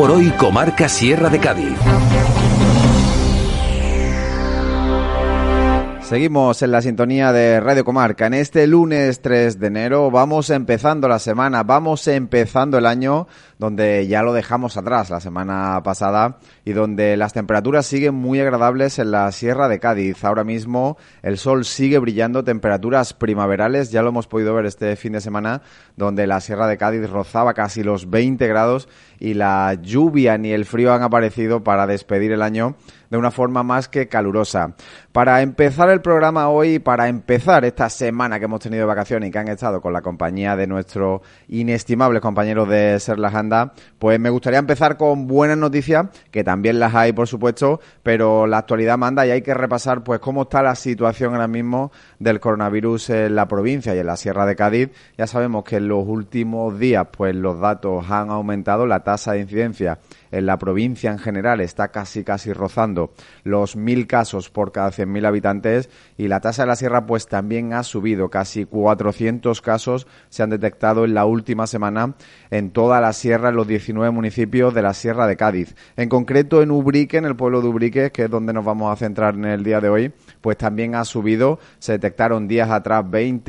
por hoy, comarca Sierra de Cádiz. Seguimos en la sintonía de Radio Comarca. En este lunes 3 de enero vamos empezando la semana, vamos empezando el año, donde ya lo dejamos atrás la semana pasada y donde las temperaturas siguen muy agradables en la Sierra de Cádiz. Ahora mismo el sol sigue brillando, temperaturas primaverales, ya lo hemos podido ver este fin de semana, donde la Sierra de Cádiz rozaba casi los 20 grados y la lluvia ni el frío han aparecido para despedir el año de una forma más que calurosa. Para empezar el programa hoy, para empezar esta semana que hemos tenido de vacaciones y que han estado con la compañía de nuestros inestimables compañeros de Ser la Janda, pues me gustaría empezar con buenas noticias, que también las hay, por supuesto, pero la actualidad manda y hay que repasar pues cómo está la situación ahora mismo del coronavirus en la provincia y en la Sierra de Cádiz. Ya sabemos que en los últimos días pues los datos han aumentado, la tasa de incidencia en la provincia en general está casi rozando los 1.000 casos por cada 100.000 habitantes y la tasa de la sierra pues también ha subido, casi 400 casos se han detectado en la última semana en toda la sierra, en los 19 municipios de la Sierra de Cádiz. En concreto en Ubrique, en el pueblo de Ubrique, que es donde nos vamos a centrar en el día de hoy, pues también ha subido, se detectaron días atrás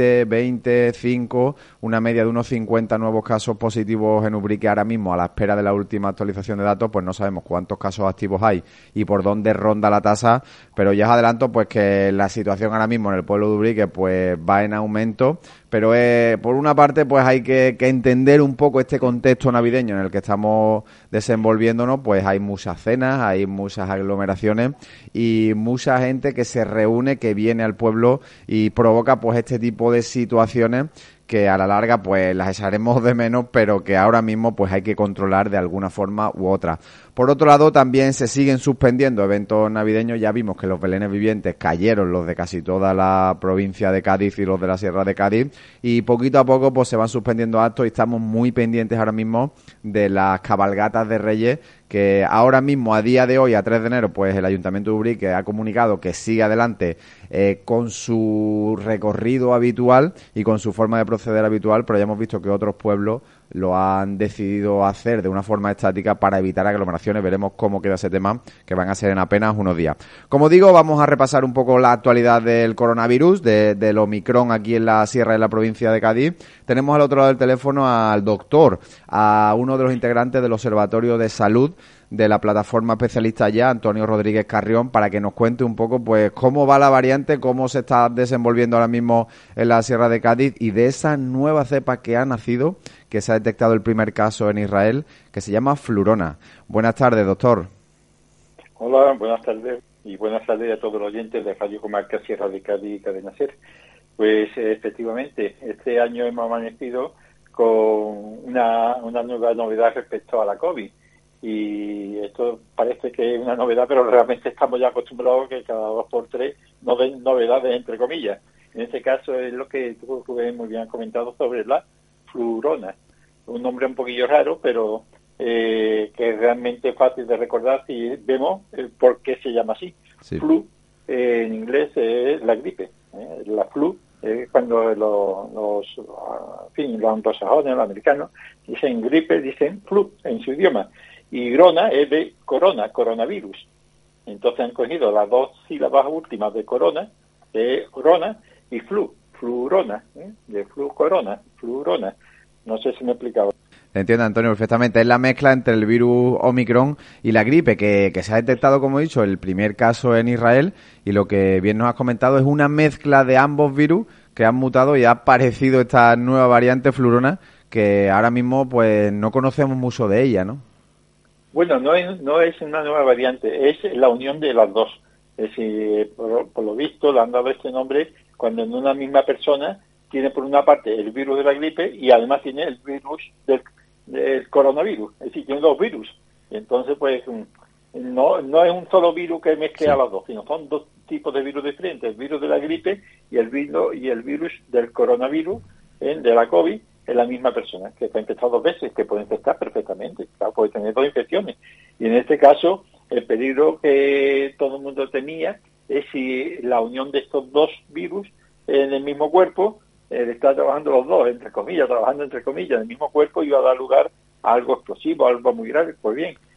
25, una media de unos 50 nuevos casos positivos en Ubrique ahora mismo, a la espera de la última actualización de datos, pues no sabemos cuántos casos activos hay y por dónde ronda la tasa, pero ya os adelanto pues que la situación ahora mismo en el pueblo de Ubrique pues va en aumento, pero por una parte pues hay que entender un poco este contexto navideño en el que estamos desenvolviéndonos, pues hay muchas cenas, hay muchas aglomeraciones y mucha gente que se reúne, que viene al pueblo y provoca pues este tipo de situaciones que a la larga pues las echaremos de menos, pero que ahora mismo pues hay que controlar de alguna forma u otra. Por otro lado, también se siguen suspendiendo eventos navideños. Ya vimos que los belenes vivientes cayeron, los de casi toda la provincia de Cádiz y los de la Sierra de Cádiz, y poquito a poco pues se van suspendiendo actos y estamos muy pendientes ahora mismo de las cabalgatas de Reyes, que ahora mismo, a día de hoy, a 3 de enero, pues el Ayuntamiento de Ubrique ha comunicado que sigue adelante con su recorrido habitual y con su forma de proceder habitual, pero ya hemos visto que otros pueblos lo han decidido hacer de una forma estática para evitar aglomeraciones. Veremos cómo queda ese tema, que van a ser en apenas unos días. Como digo, vamos a repasar un poco la actualidad del coronavirus, del Omicron aquí en la Sierra y en la provincia de Cádiz. Tenemos al otro lado del teléfono al doctor, a uno de los integrantes del Observatorio de Salud de la plataforma especialista ya, Antonio Rodríguez Carrión, para que nos cuente un poco pues cómo va la variante, cómo se está desenvolviendo ahora mismo en la Sierra de Cádiz y de esa nueva cepa que ha nacido, que se ha detectado el primer caso en Israel, que se llama Flurona. Buenas tardes, doctor. Hola, buenas tardes y buenas tardes a todos los oyentes de Radio Comarca Sierra de Cádiz y Cadena Ser. Pues efectivamente, este año hemos amanecido con una nueva novedad respecto a la COVID. Y esto parece que es una novedad, pero realmente estamos ya acostumbrados que cada 2 por 3 nos den novedades, entre comillas. En este caso es lo que tú, Rubén, muy bien has comentado sobre la flurona. Un nombre un poquillo raro, pero que es realmente fácil de recordar si vemos por qué se llama así. Sí. Flu, en inglés, es la gripe. La flu es cuando los anglosajones, los americanos, dicen gripe, dicen flu en su idioma. Y grona es de corona, coronavirus. Entonces han cogido las 2 sílabas últimas de corona, y flu, flurona, de flu corona, flurona. No sé si me he explicado. Entiendo, Antonio, perfectamente. Es la mezcla entre el virus Omicron y la gripe, que se ha detectado, como he dicho, el primer caso en Israel, y lo que bien nos has comentado es una mezcla de ambos virus que han mutado y ha aparecido esta nueva variante flurona, que ahora mismo pues no conocemos mucho de ella, ¿no? Bueno, no es una nueva variante, es la unión de las dos. Es decir, por lo visto le han dado este nombre cuando en una misma persona tiene por una parte el virus de la gripe y además tiene el virus del coronavirus. Es decir, tiene 2 virus. Y entonces, pues, no es un solo virus que mezcle a las dos, sino son 2 tipos de virus diferentes. El virus de la gripe y el virus del coronavirus, de la COVID, es la misma persona, que está infectada 2 veces, que puede infectar perfectamente, claro, puede tener 2 infecciones. Y en este caso, el peligro que todo el mundo temía es si la unión de estos 2 virus en el mismo cuerpo, está trabajando los 2, trabajando entre comillas, en el mismo cuerpo, iba a dar lugar a algo explosivo, a algo muy grave. Pues bien,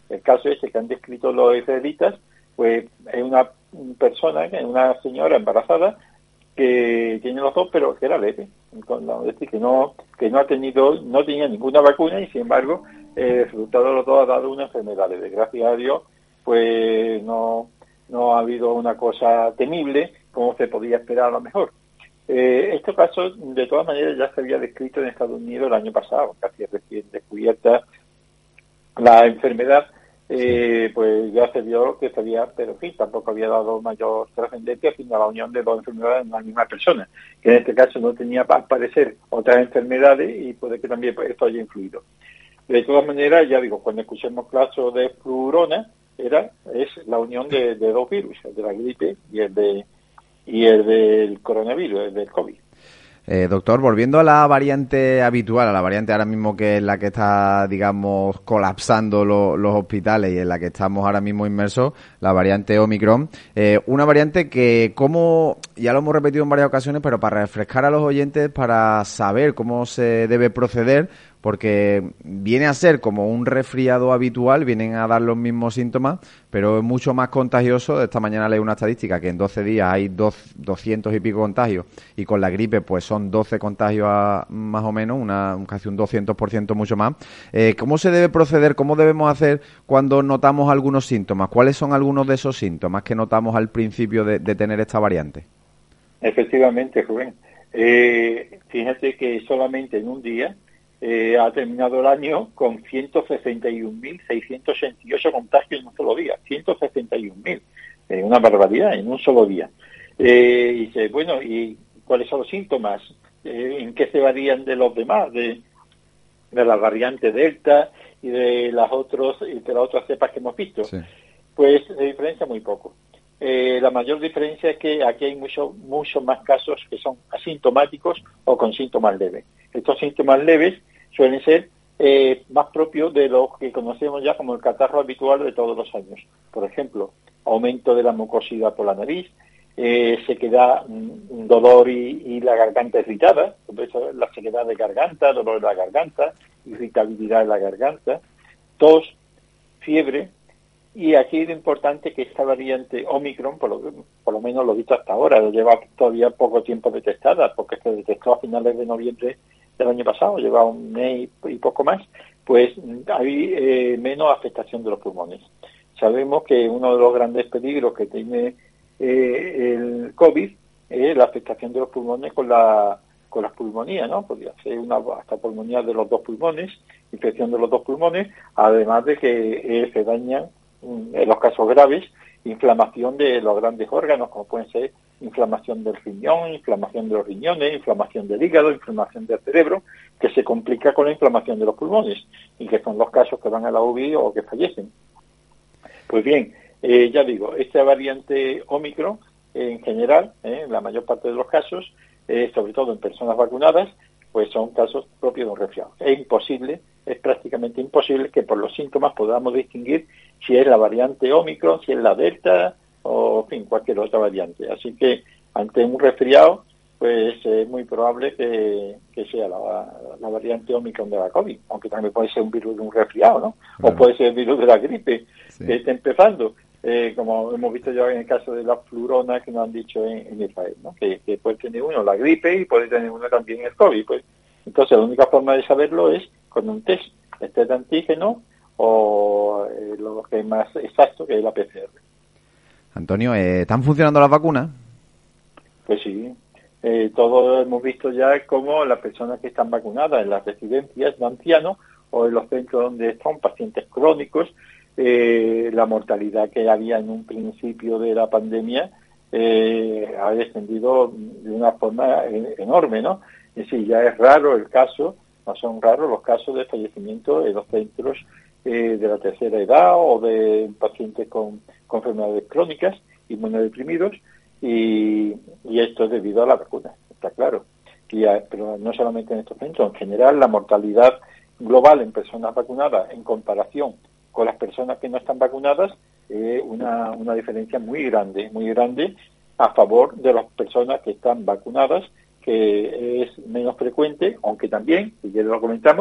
El caso este que han descrito los israelitas, pues es una persona, una señora embarazada que tiene los dos, pero que era leve, es decir, que no tenía ninguna vacuna y sin embargo el resultado de los dos ha dado una enfermedad leve. Gracias a Dios, pues no ha habido una cosa temible como se podía esperar a lo mejor. Este caso, de todas maneras, ya se había descrito en Estados Unidos el año pasado, casi recién descubierta la enfermedad, pues ya se vio que se había, pero en fin, tampoco había dado mayor trascendencia, sino la unión de dos enfermedades en la misma persona, que en este caso no tenía, al parecer, otras enfermedades y puede que también esto haya influido. De todas maneras, ya digo, cuando escuchemos casos de flurona, es la unión de dos virus, el de la gripe y el del coronavirus, el del COVID. Doctor, volviendo a la variante habitual, a la variante ahora mismo que es la que está, digamos, colapsando los hospitales y en la que estamos ahora mismo inmersos, la variante Omicron, una variante que, como ya lo hemos repetido en varias ocasiones, pero para refrescar a los oyentes, para saber cómo se debe proceder, porque viene a ser como un resfriado habitual, vienen a dar los mismos síntomas, pero es mucho más contagioso. Esta mañana leí una estadística que en 12 días hay 200 y pico contagios, y con la gripe pues son 12 contagios más o menos, casi un 200% mucho más. ¿Cómo se debe proceder? ¿Cómo debemos hacer cuando notamos algunos síntomas? ¿Cuáles son algunos de esos síntomas que notamos al principio de tener esta variante? Efectivamente, Rubén. Fíjate que solamente en un día ha terminado el año con 161.688 contagios en un solo día. 161.000. Una barbaridad en un solo día. Y dice, bueno, ¿y cuáles son los síntomas? ¿En qué se varían de los demás? De la variante Delta y de las otras cepas que hemos visto. Sí. Pues se diferencia muy poco. La mayor diferencia es que aquí hay muchos más casos que son asintomáticos o con síntomas leves. Estos síntomas leves suelen ser más propios de los que conocemos ya como el catarro habitual de todos los años. Por ejemplo, aumento de la mucosidad por la nariz, sequedad, dolor y la garganta irritada, la sequedad de garganta, dolor de la garganta, irritabilidad de la garganta, tos, fiebre. Y aquí lo importante es que esta variante Omicron, por lo menos lo visto hasta ahora, lleva todavía poco tiempo detectada, porque se detectó a finales de noviembre del año pasado, lleva un mes y poco más, pues hay menos afectación de los pulmones. Sabemos que uno de los grandes peligros que tiene el COVID es la afectación de los pulmones con las pulmonías, ¿no? Podría ser hasta pulmonía de los dos pulmones, infección de los dos pulmones, además de que se dañan, en los casos graves, inflamación de los grandes órganos, como pueden ser inflamación del riñón, inflamación de los riñones, inflamación del hígado, inflamación del cerebro, que se complica con la inflamación de los pulmones, y que son los casos que van a la UBI o que fallecen. Pues bien, ya digo, esta variante Omicron, en general, en la mayor parte de los casos, sobre todo en personas vacunadas, pues son casos propios de un resfriado. Es prácticamente imposible que por los síntomas podamos distinguir si es la variante Omicron, si es la Delta o, en fin, cualquier otra variante. Así que ante un resfriado, pues es muy probable que sea la variante Omicron de la COVID, aunque también puede ser un virus de un resfriado, ¿no? Claro. O puede ser el virus de la gripe, sí, que está empezando, como hemos visto ya en el caso de la flurona que nos han dicho en Israel, ¿no? Que puede tener uno la gripe y puede tener uno también el COVID. Pues entonces la única forma de saberlo es con un test de antígeno o lo que es más exacto, que es la PCR. Antonio, ¿están funcionando las vacunas? Pues sí. Todos hemos visto ya cómo las personas que están vacunadas en las residencias de ancianos o en los centros donde están pacientes crónicos, la mortalidad que había en un principio de la pandemia ha descendido de una forma enorme, ¿no? Es decir, ya es raro el caso, no son raros los casos de fallecimiento en los centros de la tercera edad o de pacientes con enfermedades crónicas, inmunodeprimidos, y esto es debido a la vacuna, está claro. Pero no solamente en estos centros, en general la mortalidad global en personas vacunadas en comparación con las personas que no están vacunadas es una diferencia muy grande a favor de las personas que están vacunadas, que es menos frecuente, aunque también, si ya lo comentamos,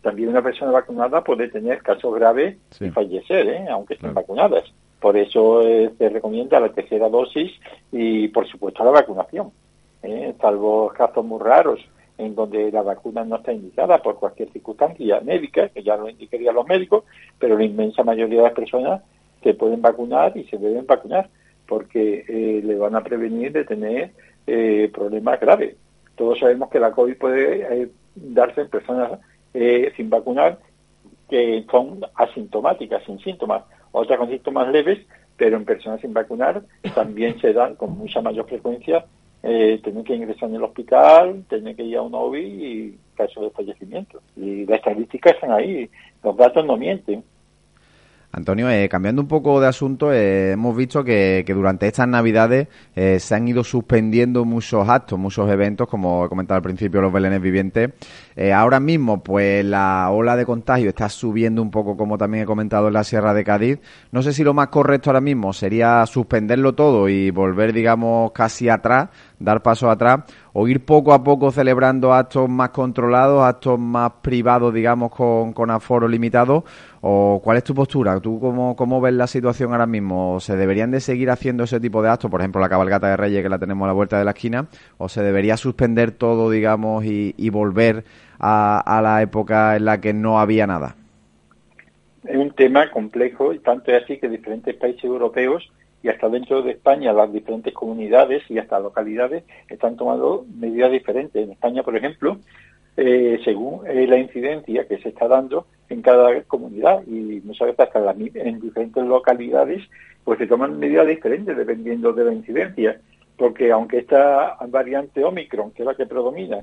también una persona vacunada puede tener casos graves y fallecer, aunque estén vacunadas. Por eso se recomienda la tercera dosis y, por supuesto, la vacunación, salvo casos muy raros en donde la vacuna no está indicada por cualquier circunstancia médica, que ya lo indicarían los médicos, pero la inmensa mayoría de las personas se pueden vacunar y se deben vacunar, porque le van a prevenir de tener problemas graves. Todos sabemos que la COVID puede darse en personas sin vacunar, que son asintomáticas, sin síntomas, otras con síntomas leves, pero en personas sin vacunar también se dan con mucha mayor frecuencia, tener que ingresar en el hospital, tener que ir a una UBI y casos de fallecimiento. Y las estadísticas están ahí, los datos no mienten. Antonio, cambiando un poco de asunto, hemos visto que durante estas Navidades se han ido suspendiendo muchos actos, muchos eventos, como he comentado al principio, los belenes vivientes. Ahora mismo, pues la ola de contagio está subiendo un poco, como también he comentado, en la Sierra de Cádiz. No sé si lo más correcto ahora mismo sería suspenderlo todo y volver, digamos, casi atrás, dar paso atrás, o ir poco a poco celebrando actos más controlados, actos más privados, digamos, con aforo limitado. ¿O cuál es tu postura? ¿Tú cómo ves la situación ahora mismo? ¿Se deberían de seguir haciendo ese tipo de actos? Por ejemplo, la cabalgata de Reyes, que la tenemos a la vuelta de la esquina. ¿O se debería suspender todo, digamos, y volver a la época en la que no había nada? Es un tema complejo, y tanto es así que diferentes países europeos y hasta dentro de España, las diferentes comunidades y hasta localidades están tomando medidas diferentes. En España, por ejemplo, según la incidencia que se está dando en cada comunidad, y muchas veces hasta en diferentes localidades, pues se toman medidas diferentes dependiendo de la incidencia, porque aunque esta variante Omicron, que es la que predomina,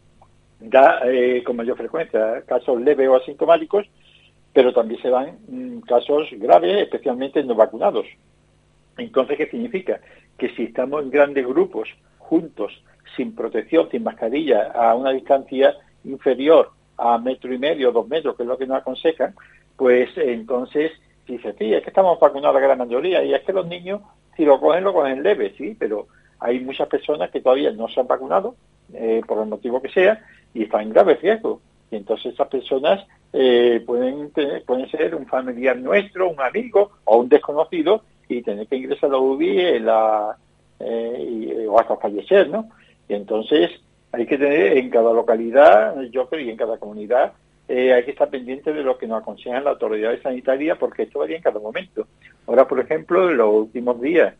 da con mayor frecuencia casos leves o asintomáticos, pero también se dan casos graves, especialmente en no vacunados. Entonces, ¿qué significa? Que si estamos en grandes grupos, juntos, sin protección, sin mascarilla, a una distancia inferior a 1,5 metros, 2 metros, que es lo que nos aconsejan, pues entonces, si dice, sí, es que estamos vacunados la gran mayoría, y es que los niños, si lo cogen leve, sí, pero hay muchas personas que todavía no se han vacunado, por el motivo que sea, y están en grave riesgo. Y entonces esas personas pueden ser un familiar nuestro, un amigo o un desconocido, y tener que ingresar a la UBI o hasta fallecer, ¿no? Y entonces hay que tener en cada localidad, yo creo, y en cada comunidad, hay que estar pendiente de lo que nos aconsejan las autoridades sanitarias, porque esto varía en cada momento. Ahora, por ejemplo, en los últimos días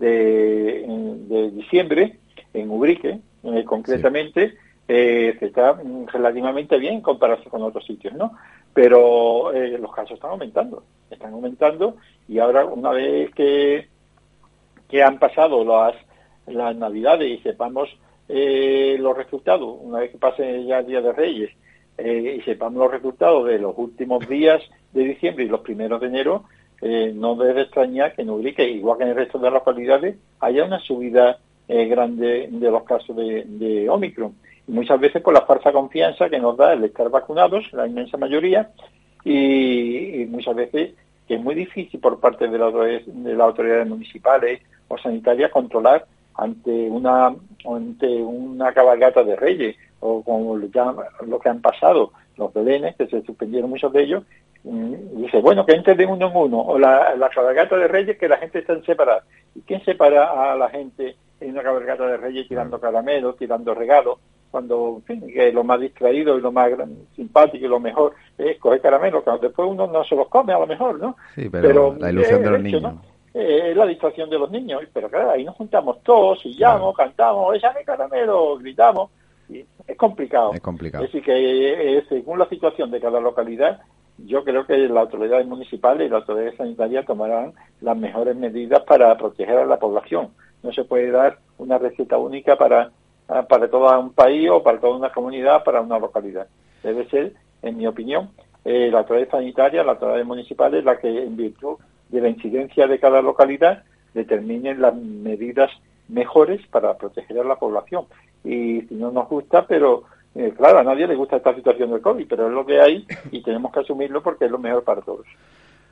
de diciembre, en Ubrique, concretamente, se está relativamente bien en comparación con otros sitios, ¿no? Pero los casos están aumentando, y ahora, una vez que han pasado las Navidades y sepamos los resultados, una vez que pase ya el Día de Reyes, y sepamos los resultados de los últimos días de diciembre y los primeros de enero, no debe extrañar que en Ubrique, igual que en el resto de las localidades, haya una subida grande de los casos de Omicron. Y muchas veces por la falsa confianza que nos da el estar vacunados, la inmensa mayoría, y muchas veces que es muy difícil por parte de las autoridades municipales o sanitarias controlar ante una cabalgata de Reyes, o como lo que han pasado, los belenes, que se suspendieron muchos de ellos. Dice, bueno, que entre de uno en uno, o la cabalgata de Reyes, que la gente está separada. ¿Y quién separa a la gente en una cabalgata de Reyes tirando caramelos, tirando regalos? Cuando, en fin, que lo más distraído y lo más simpático y lo mejor es coger caramelos, que después uno no se los come a lo mejor, ¿no? Sí, pero la ilusión de los niños. ¿no? Es la distracción de los niños, pero claro, ahí nos juntamos todos, chillamos, cantamos, échame caramelo, gritamos, y es complicado. Es complicado. Es decir, que según la situación de cada localidad, yo creo que las autoridades municipales y las autoridades sanitarias tomarán las mejores medidas para proteger a la población. No se puede dar una receta única para todo un país o para toda una comunidad, para una localidad. Debe ser, en mi opinión, la autoridad sanitaria, las autoridades municipales, la que en virtud de la incidencia de cada localidad determinen las medidas mejores para proteger a la población. Y si no nos gusta, pero claro, a nadie le gusta esta situación del COVID, pero es lo que hay y tenemos que asumirlo porque es lo mejor para todos.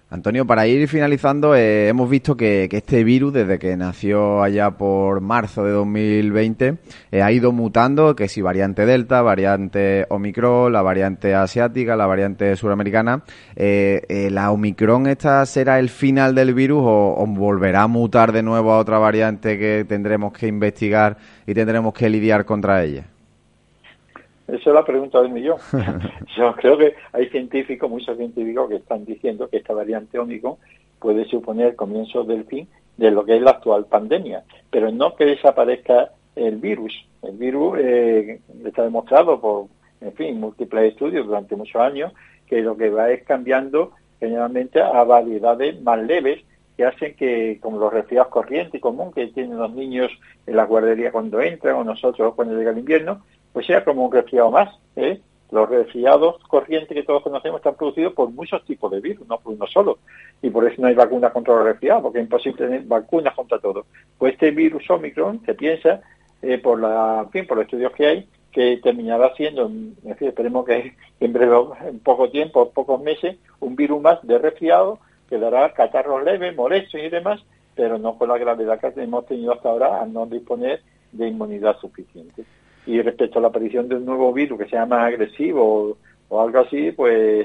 Antonio, para ir finalizando, hemos visto que este virus, desde que nació allá por marzo de 2020, ha ido mutando, que si variante Delta, variante Omicron, la variante asiática, la variante suramericana. ¿La Omicron esta será el final del virus o volverá a mutar de nuevo a otra variante que tendremos que investigar y tendremos que lidiar contra ella? Esa es la pregunta del millón. Yo creo que hay científicos, muchos científicos, que están diciendo que esta variante Omicron puede suponer el comienzo del fin de lo que es la actual pandemia, pero no que desaparezca el virus. El virus está demostrado por, en fin, múltiples estudios durante muchos años, que lo que va es cambiando generalmente a variedades más leves, que hacen que, como los resfriados corrientes común que tienen los niños en la guardería cuando entran, o nosotros cuando llega el invierno, pues sea como un resfriado más. Los resfriados corrientes que todos conocemos están producidos por muchos tipos de virus, no por uno solo. Y por eso no hay vacunas contra los resfriados, porque es imposible tener vacunas contra todo. Pues este virus Omicron se piensa, por los estudios que hay, que terminará siendo, en fin, esperemos que en breve, en poco tiempo, pocos meses, un virus más de resfriado que dará catarros leves, molestos y demás, pero no con la gravedad que hemos tenido hasta ahora al no disponer de inmunidad suficiente. Y respecto a la aparición de un nuevo virus que sea más agresivo o algo así, pues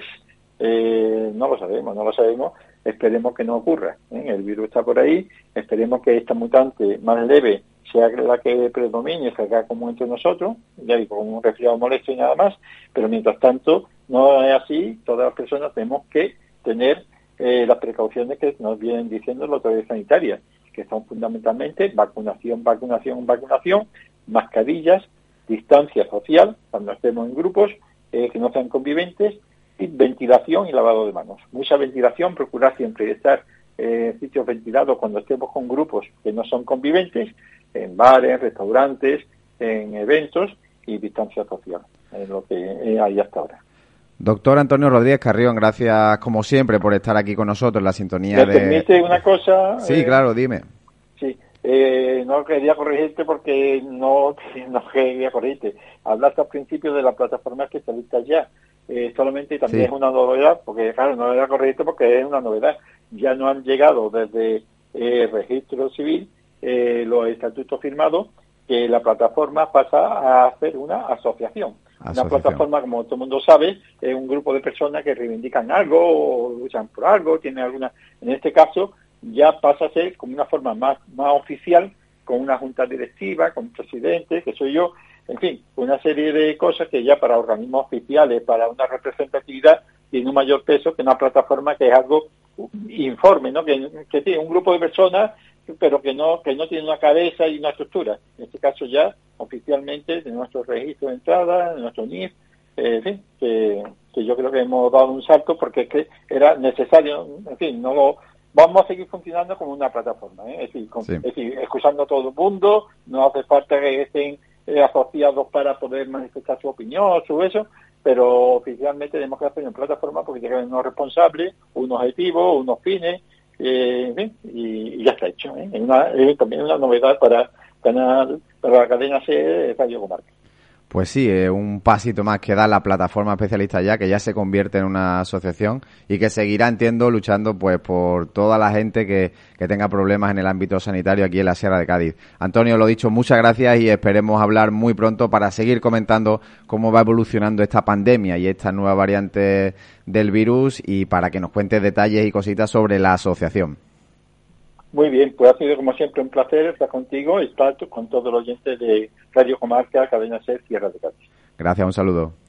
no lo sabemos. Esperemos que no ocurra. El virus está por ahí, esperemos que esta mutante más leve sea la que predomine, se haga como entre nosotros, ya digo, como un resfriado molesto y nada más, pero mientras tanto no es así, todas las personas tenemos que tener las precauciones que nos vienen diciendo las autoridades sanitarias, que son fundamentalmente vacunación, mascarillas, distancia social, cuando estemos en grupos, que no sean conviventes, y ventilación y lavado de manos. Mucha ventilación, procurar siempre estar en sitios ventilados cuando estemos con grupos que no son conviventes, en bares, restaurantes, en eventos, y distancia social, es lo que hay hasta ahora. Doctor Antonio Rodríguez Carrión, gracias como siempre por estar aquí con nosotros en la sintonía ¿Me permite una cosa? Sí, claro, dime. Sí, no quería corregirte porque no quería corregirte. Hablaste al principio de la plataforma especialista ya. Solamente también sí. Es una novedad, porque claro, no era correcto porque es una novedad. Ya no han llegado desde el registro civil los estatutos firmados, que la plataforma pasa a ser una asociación. Una plataforma, como todo el mundo sabe, es un grupo de personas que reivindican algo o luchan por algo, tienen alguna. En este caso, ya pasa a ser como una forma más oficial, con una junta directiva, con un presidente, que soy yo, en fin, una serie de cosas que ya para organismos oficiales, para una representatividad, tiene un mayor peso que una plataforma que es algo informe, ¿no? Que tiene un grupo de personas, pero que no tiene una cabeza y una estructura. En este caso ya, oficialmente, de nuestro registro de entrada, de nuestro NIF, en fin, que yo creo que hemos dado un salto porque es que era necesario, en fin, vamos a seguir funcionando como una plataforma, es decir, escuchando a todo el mundo, no hace falta que estén asociados para poder manifestar su opinión, su eso, pero oficialmente tenemos que hacer una plataforma porque tiene que haber unos responsables, unos objetivos, unos fines, y ya está hecho. Es también una novedad para la cadena C Radio Comarca. Pues sí, un pasito más que da la plataforma especialista ya, que ya se convierte en una asociación y que seguirá, entiendo, luchando pues por toda la gente que tenga problemas en el ámbito sanitario aquí en la Sierra de Cádiz. Antonio, lo dicho, muchas gracias y esperemos hablar muy pronto para seguir comentando cómo va evolucionando esta pandemia y esta nueva variante del virus y para que nos cuentes detalles y cositas sobre la asociación. Muy bien, pues ha sido como siempre un placer estar contigo y estar con todos los oyentes de Radio Comarca, Cadena SER, Sierra de Cádiz. Gracias, un saludo.